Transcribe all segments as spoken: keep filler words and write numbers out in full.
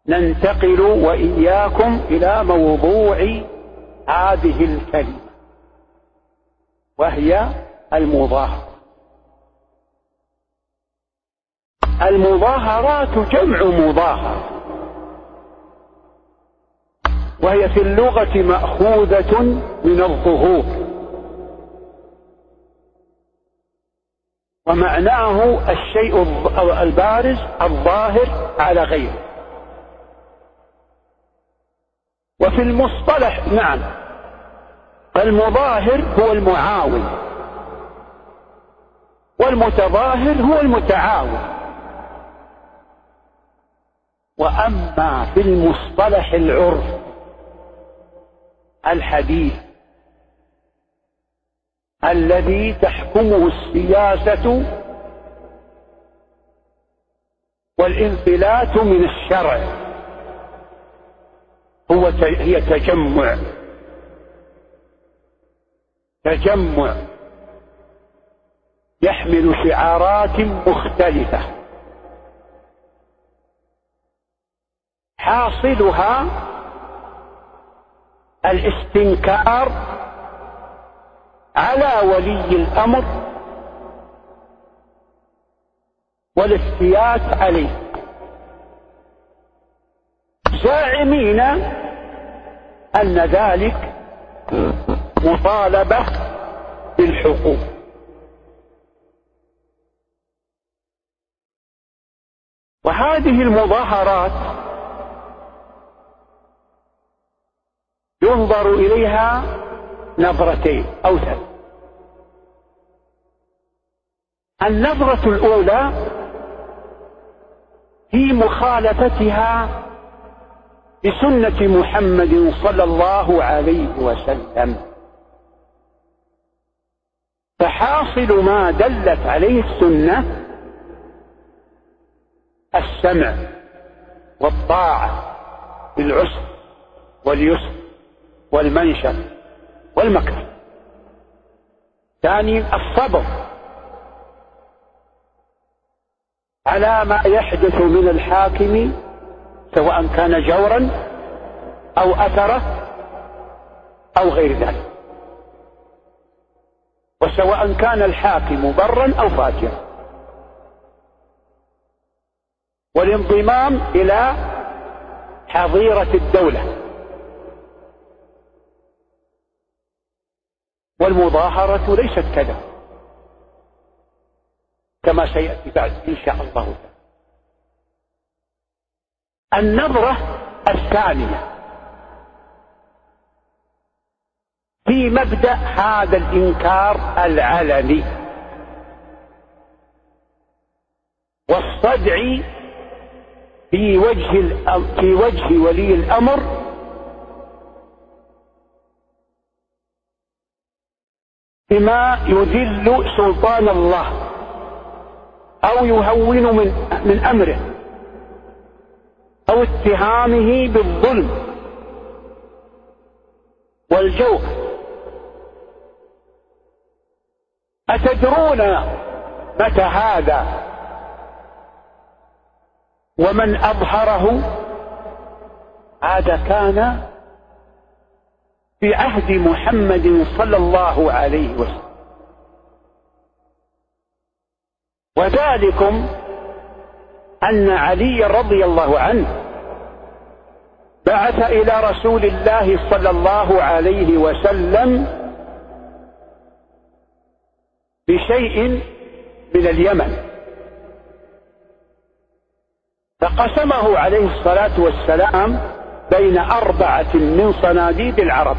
ننتقل وإياكم إلى موضوع هذه الكلمة، وهي المظاهرة. المظاهرات جمع مظاهرة، وهي في اللغة مأخوذة من الظهور، ومعناه الشيء البارز الظاهر على غيره. وفي المصطلح نعم، المظاهر هو المعاون، والمتظاهر هو المتعاون. وأما في المصطلح العرف الحديث الذي تحكمه السياسة والانفلات من الشرع، هو هي تجمع تجمع يحمل شعارات مختلفة، حاصلها الاستنكار على ولي الأمر والافتيات عليه، زاعمين أن ذلك مطالبة بالحقوق. وهذه المظاهرات ينظر إليها نظرتين أو ثلاث. النظرة الأولى في مخالفتها بسنة محمد صلى الله عليه وسلم، فحاصل ما دلت عليه السنة السمع والطاعة في العسر واليسر والمنشأ والمكر. ثاني الصبر على ما يحدث من الحاكم، سواء كان جورا أو أثره أو غير ذلك، وسواء كان الحاكم برا أو فاجرا، والانضمام إلى حظيرة الدولة. والمظاهرة ليست كذا كما سيأتي بعد إن شاء الله تعالى. النظرة الثانية في مبدأ هذا الإنكار العلني والصدع في وجه في وجه ولي الأمر بما يذل سلطان الله أو يهون من من أمره، أو اتهامه بالظلم والجور. أتدرون متى هذا ومن أظهره؟ هذا كان في عهد محمد صلى الله عليه وسلم، وذلكم أن علي رضي الله عنه بعث إلى رسول الله صلى الله عليه وسلم بشيء من اليمن، فقسمه عليه الصلاة والسلام بين أربعة من صناديد العرب،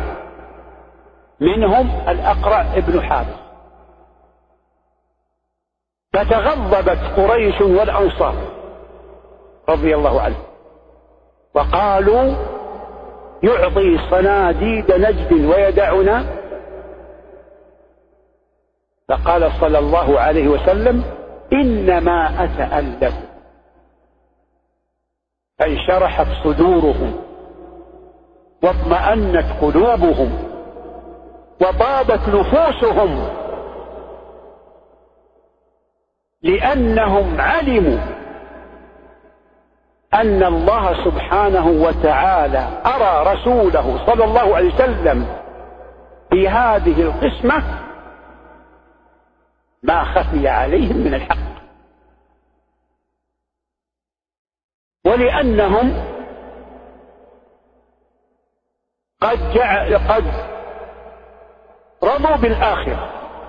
منهم الأقرع ابن حابس. فتغضبت قريش والأنصار رضي الله عنه، وقالوا يعطي صناديد نجد ويدعنا. فقال صلى الله عليه وسلم إنما أتألف. فانشرحت صدورهم واطمأنت قلوبهم وطابت نفوسهم، لأنهم علموا أن الله سبحانه وتعالى أرى رسوله صلى الله عليه وسلم في هذه القسمة ما خفي عليهم من الحق، ولأنهم قد جعل قد رضوا بالآخرة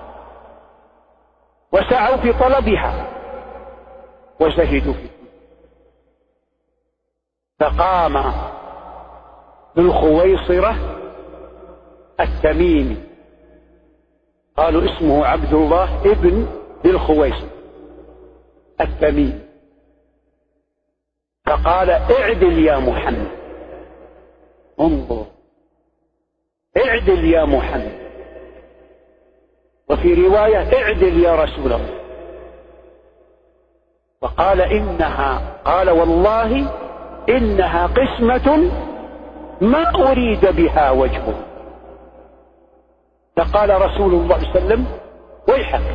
وسعوا في طلبها وزهدوا فيه. فقام بالخويصرة التميمي، قالوا اسمه عبد الله ابن بالخويصرة التميمي، فقال اعدل يا محمد، انظر اعدل يا محمد، وفي رواية اعدل يا رسول الله. وقال إنها قال والله إنها قسمة ما أريد بها وجهه. فقال رسول الله صلى الله عليه وسلم ويحك،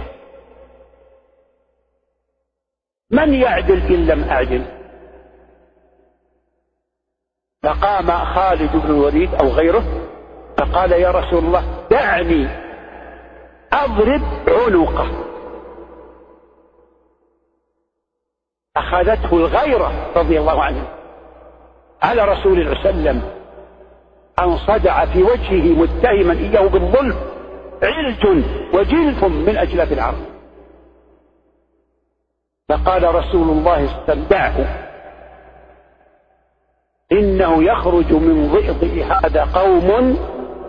من يعدل إن لم أعدل؟ فقام خالد بن الوليد أو غيره فقال يا رسول الله دعني أضرب عنقه. أخذته الغيرة رضي الله عنه على رسول الله صلى الله عليه وسلم أن صدع في وجهه متهما إياه بالظلم علج وجلف من أجلاف العرب. فقال رسول الله صلى الله عليه وسلم دعه، إنه يخرج من ضئضئ هذا قوم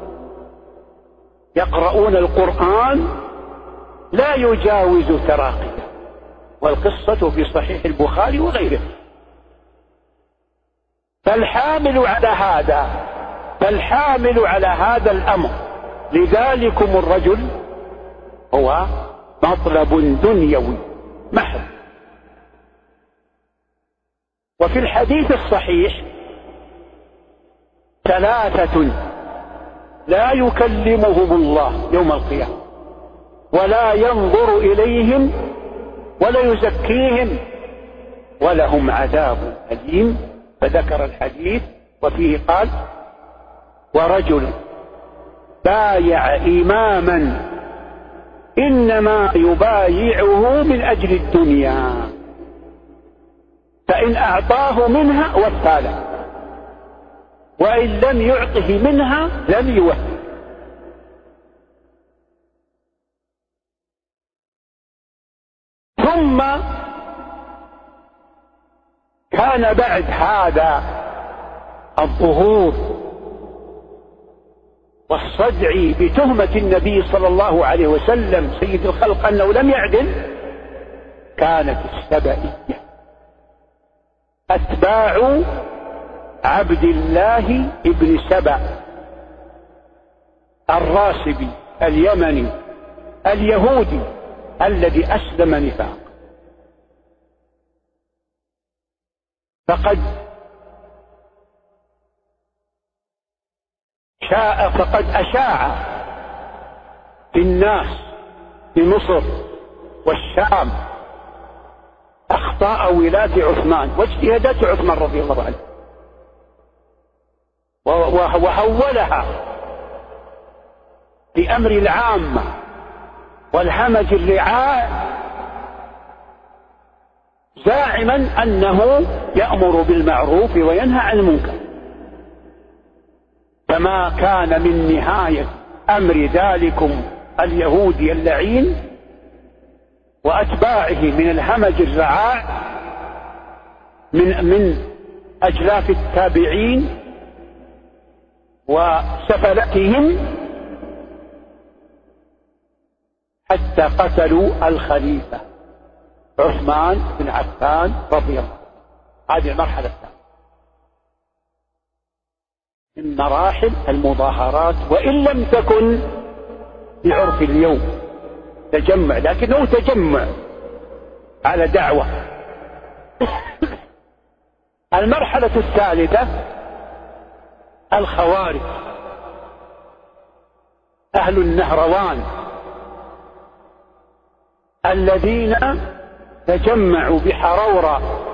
يقرؤون القرآن لا يجاوز تراقيه. والقصة في صحيح البخاري وغيره. فالحامل على هذا فالحامل على هذا الأمر لذلكم الرجل هو مطلب دنيوي محض. وفي الحديث الصحيح ثلاثة لا يكلمهم الله يوم القيامة ولا ينظر إليهم ولا يزكيهم ولهم عذاب أليم. فذكر الحديث وفيه قال ورجل بايع إماما إنما يبايعه من أجل الدنيا فإن أعطاه منها وفى له وإن لم يعطه منها لم يوفي. ثم كان بعد هذا الظهور والصدع بتهمة النبي صلى الله عليه وسلم سيد الخلق أنه لم يعدل، كانت السبئية أتباع عبد الله ابن سبأ الراسبي اليمني اليهودي الذي أسلم نفاق. فقد شاء فقد أشاع في الناس في مصر والشام أخطاء ولاة عثمان واجتهادات عثمان رضي الله عنه وحولها لأمر العامة والهمج الرعاع زاعما أنه يأمر بالمعروف وينهى عن المنكر. فما كان من نهاية أمر ذلكم اليهودي اللعين وأتباعه من الهمج الرعاع من من أجلاف التابعين وسفلتهم حتى قتلوا الخليفة عثمان بن عفان رضي الله عنه. هذه المرحلة الثانية من مراحل المظاهرات، وإن لم تكن بعرف اليوم تجمع، لكنه تجمع على دعوة. المرحلة الثالثة الخوارج أهل النهروان الذين تجمعوا بحرورة